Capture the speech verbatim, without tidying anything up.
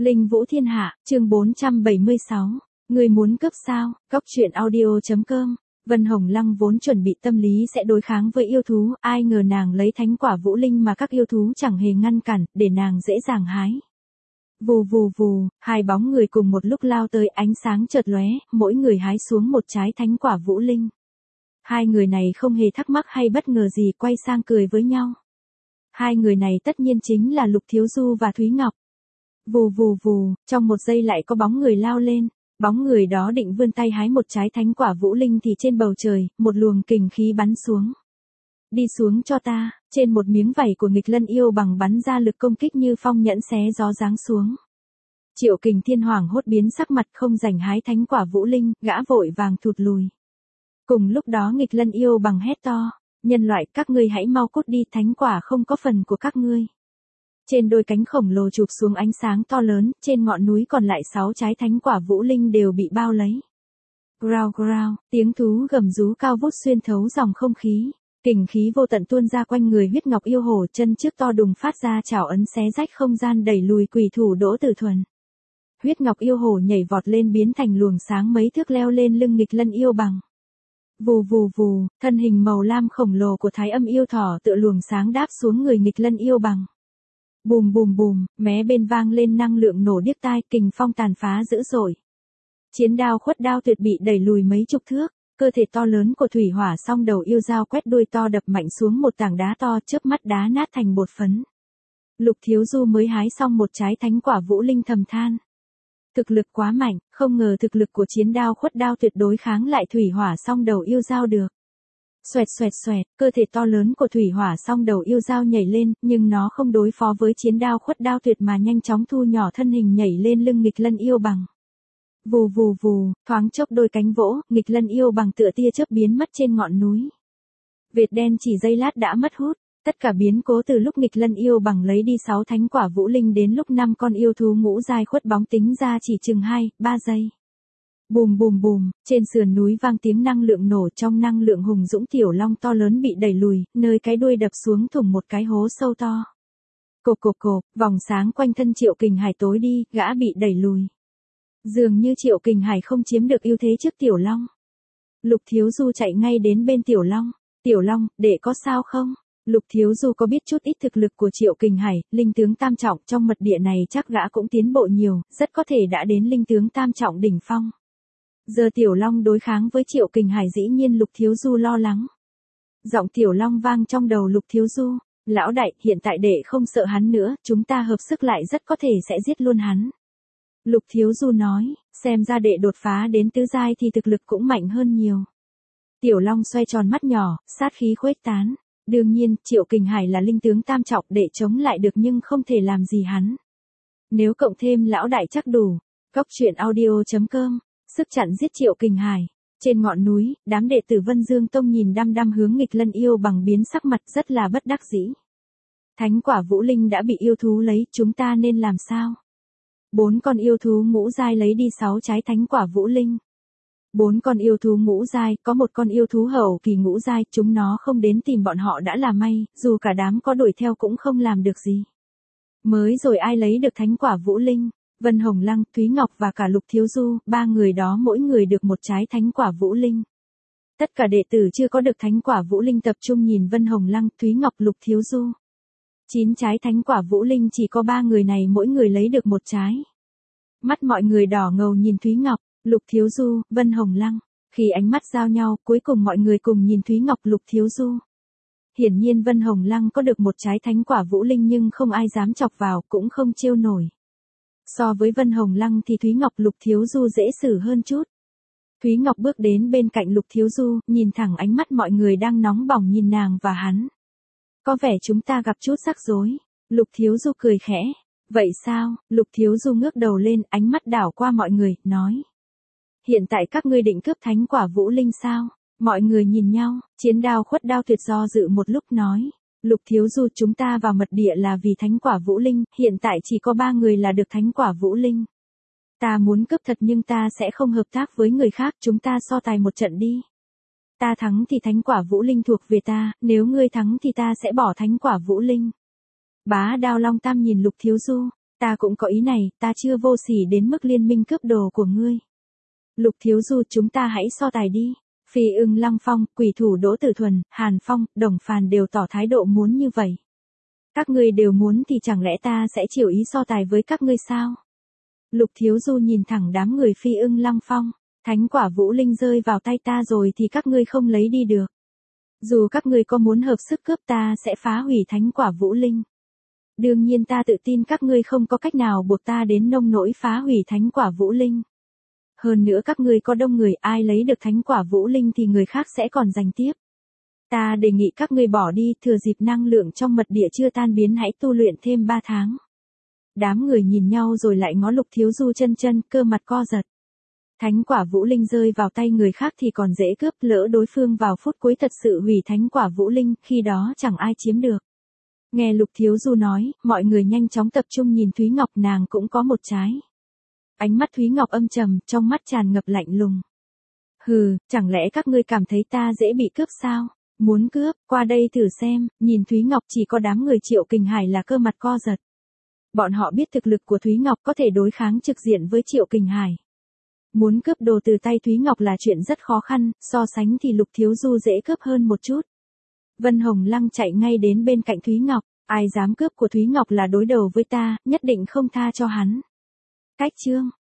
Linh Vũ Thiên Hạ, chương bốn trăm bảy mươi sáu. Người muốn cướp sao? Góc truyện audio.com. Vân Hồng Lăng vốn chuẩn bị tâm lý sẽ đối kháng với yêu thú, ai ngờ nàng lấy thánh quả vũ linh mà các yêu thú chẳng hề ngăn cản, để nàng dễ dàng hái. Vù vù vù, hai bóng người cùng một lúc lao tới, ánh sáng chợt lóe, mỗi người hái xuống một trái thánh quả vũ linh. Hai người này không hề thắc mắc hay bất ngờ gì, quay sang cười với nhau. Hai người này tất nhiên chính là Lục Thiếu Du và Thúy Ngọc. Vù vù vù, trong một giây lại có bóng người lao lên, bóng người đó định vươn tay hái một trái thánh quả vũ linh thì trên bầu trời, một luồng kình khí bắn xuống. Đi xuống cho ta, trên một miếng vảy của nghịch lân yêu bằng bắn ra lực công kích như phong nhẫn xé gió giáng xuống. Triệu Kình Thiên hoảng hốt biến sắc mặt, không rảnh hái thánh quả vũ linh, gã vội vàng thụt lùi. Cùng lúc đó nghịch lân yêu bằng hét to, nhân loại các ngươi hãy mau cút đi, thánh quả không có phần của các ngươi. Trên đôi cánh khổng lồ chụp xuống ánh sáng to lớn, trên ngọn núi còn lại sáu trái thánh quả vũ linh đều bị bao lấy. Growl growl, tiếng thú gầm rú cao vút xuyên thấu dòng không khí, kình khí vô tận tuôn ra quanh người huyết ngọc yêu hổ, chân trước to đùng phát ra chảo ấn xé rách không gian đẩy lùi quỷ thủ Đỗ Tử Thuần. Huyết ngọc yêu hổ nhảy vọt lên biến thành luồng sáng mấy thước leo lên lưng nghịch lân yêu bằng. Vù vù vù, thân hình màu lam khổng lồ của Thái Âm yêu thỏ tựa luồng sáng đáp xuống người nghịch lân yêu bằng. Bùm bùm bùm, mé bên vang lên năng lượng nổ điếc tai, kình phong tàn phá dữ dội. Chiến đao khuất đao tuyệt bị đẩy lùi mấy chục thước, cơ thể to lớn của thủy hỏa song đầu yêu dao quét đuôi to đập mạnh xuống một tảng đá to, chớp mắt đá nát thành bột phấn. Lục Thiếu Du mới hái xong một trái thánh quả vũ linh thầm than. Thực lực quá mạnh, không ngờ thực lực của chiến đao khuất đao tuyệt đối kháng lại thủy hỏa song đầu yêu dao được. Xoẹt xoẹt xoẹt, cơ thể to lớn của thủy hỏa song đầu yêu dao nhảy lên, nhưng nó không đối phó với chiến đao khuất đao tuyệt mà nhanh chóng thu nhỏ thân hình nhảy lên lưng nghịch lân yêu bằng. Vù vù vù, thoáng chốc đôi cánh vỗ, nghịch lân yêu bằng tựa tia chớp biến mất trên ngọn núi. Vệt đen chỉ giây lát đã mất hút, tất cả biến cố từ lúc nghịch lân yêu bằng lấy đi sáu thánh quả vũ linh đến lúc năm con yêu thú ngũ giai khuất bóng tính ra chỉ chừng hai, ba giây. Bùm bùm bùm, trên sườn núi vang tiếng năng lượng nổ, trong năng lượng hùng dũng tiểu long to lớn bị đẩy lùi, nơi cái đuôi đập xuống thủng một cái hố sâu to. Cộp cộp cộp, vòng sáng quanh thân Triệu Kình Hải tối đi, gã bị đẩy lùi. Dường như Triệu Kình Hải không chiếm được ưu thế trước tiểu long. Lục Thiếu Du chạy ngay đến bên tiểu long. Tiểu long, đệ có sao không? Lục Thiếu Du có biết chút ít thực lực của Triệu Kình Hải, linh tướng tam trọng, trong mật địa này chắc gã cũng tiến bộ nhiều, rất có thể đã đến linh tướng tam trọng đỉnh phong. Giờ tiểu long đối kháng với Triệu Kình Hải dĩ nhiên Lục Thiếu Du lo lắng. Giọng tiểu long vang trong đầu Lục Thiếu Du, lão đại, hiện tại đệ không sợ hắn nữa, chúng ta hợp sức lại rất có thể sẽ giết luôn hắn. Lục Thiếu Du nói, xem ra đệ đột phá đến tứ giai thì thực lực cũng mạnh hơn nhiều. Tiểu long xoay tròn mắt nhỏ, sát khí khuếch tán. Đương nhiên, Triệu Kình Hải là linh tướng tam trọng, đệ chống lại được nhưng không thể làm gì hắn. Nếu cộng thêm lão đại chắc đủ. Góc truyện audio.com. Sức chặn giết Triệu Kình Hải. Trên ngọn núi, đám đệ tử Vân Dương Tông nhìn đăm đăm hướng nghịch lân yêu bằng biến sắc mặt rất là bất đắc dĩ. Thánh quả vũ linh đã bị yêu thú lấy, chúng ta nên làm sao? Bốn con yêu thú ngũ giai lấy đi sáu trái thánh quả vũ linh. Bốn con yêu thú ngũ giai, có một con yêu thú hậu kỳ ngũ giai, chúng nó không đến tìm bọn họ đã là may, dù cả đám có đuổi theo cũng không làm được gì. Mới rồi ai lấy được thánh quả vũ linh? Vân Hồng Lăng, Thúy Ngọc và cả Lục Thiếu Du, ba người đó mỗi người được một trái thánh quả vũ linh. Tất cả đệ tử chưa có được thánh quả vũ linh tập trung nhìn Vân Hồng Lăng, Thúy Ngọc, Lục Thiếu Du. Chín trái thánh quả vũ linh chỉ có ba người này mỗi người lấy được một trái. Mắt mọi người đỏ ngầu nhìn Thúy Ngọc, Lục Thiếu Du, Vân Hồng Lăng. Khi ánh mắt giao nhau, cuối cùng mọi người cùng nhìn Thúy Ngọc, Lục Thiếu Du. Hiển nhiên Vân Hồng Lăng có được một trái thánh quả vũ linh nhưng không ai dám chọc vào, cũng không trêu nổi. So với Vân Hồng Lăng thì Thúy Ngọc, Lục Thiếu Du dễ xử hơn chút. Thúy Ngọc bước đến bên cạnh Lục Thiếu Du, nhìn thẳng ánh mắt mọi người đang nóng bỏng nhìn nàng và hắn. Có vẻ chúng ta gặp chút rắc rối. Lục Thiếu Du cười khẽ. Vậy sao? Lục Thiếu Du ngước đầu lên, ánh mắt đảo qua mọi người, nói. Hiện tại các ngươi định cướp thánh quả vũ linh sao? Mọi người nhìn nhau, chiến đao khuất đao tuyệt do dự một lúc nói. Lục Thiếu Du, chúng ta vào mật địa là vì thánh quả vũ linh, hiện tại chỉ có ba người là được thánh quả vũ linh. Ta muốn cướp thật nhưng ta sẽ không hợp tác với người khác, chúng ta so tài một trận đi. Ta thắng thì thánh quả vũ linh thuộc về ta, nếu ngươi thắng thì ta sẽ bỏ thánh quả vũ linh. Bá Đao Long Tam nhìn Lục Thiếu Du, Ta cũng có ý này, ta chưa vô sỉ đến mức liên minh cướp đồ của ngươi. Lục Thiếu Du, chúng ta hãy so tài đi. Phi Ưng Lăng Phong, Quỷ Thủ Đỗ Tử Thuần, Hàn Phong, Đồng Phàn đều tỏ thái độ muốn như vậy. Các ngươi đều muốn thì chẳng lẽ ta sẽ chịu ý so tài với các ngươi sao? Lục Thiếu Du nhìn thẳng đám người Phi Ưng Lăng Phong, thánh quả Vũ Linh rơi vào tay ta rồi thì các ngươi không lấy đi được. Dù các ngươi có muốn hợp sức cướp ta sẽ phá hủy thánh quả Vũ Linh. Đương nhiên ta tự tin các ngươi không có cách nào buộc ta đến nông nỗi phá hủy thánh quả Vũ Linh. Hơn nữa các ngươi có đông người, ai lấy được thánh quả Vũ Linh thì người khác sẽ còn giành tiếp. Ta đề nghị các ngươi bỏ đi, thừa dịp năng lượng trong mật địa chưa tan biến hãy tu luyện thêm ba tháng. Đám người nhìn nhau rồi lại ngó Lục Thiếu Du chân chân, cơ mặt co giật. Thánh quả Vũ Linh rơi vào tay người khác thì còn dễ cướp, lỡ đối phương vào phút cuối thật sự hủy thánh quả Vũ Linh, khi đó chẳng ai chiếm được. Nghe Lục Thiếu Du nói, mọi người nhanh chóng tập trung nhìn Thúy Ngọc, nàng cũng có một trái. Ánh mắt Thúy Ngọc âm trầm, trong mắt tràn ngập lạnh lùng. Hừ, chẳng lẽ các ngươi cảm thấy ta dễ bị cướp sao? Muốn cướp, qua đây thử xem. Nhìn Thúy Ngọc, chỉ có đám người Triệu Kình Hải là cơ mặt co giật. Bọn họ biết thực lực của Thúy Ngọc có thể đối kháng trực diện với Triệu Kình Hải. Muốn cướp đồ từ tay Thúy Ngọc là chuyện rất khó khăn, so sánh thì Lục Thiếu Du dễ cướp hơn một chút. Vân Hồng Lăng chạy ngay đến bên cạnh Thúy Ngọc, ai dám cướp của Thúy Ngọc là đối đầu với ta, nhất định không tha cho hắn. Cách chương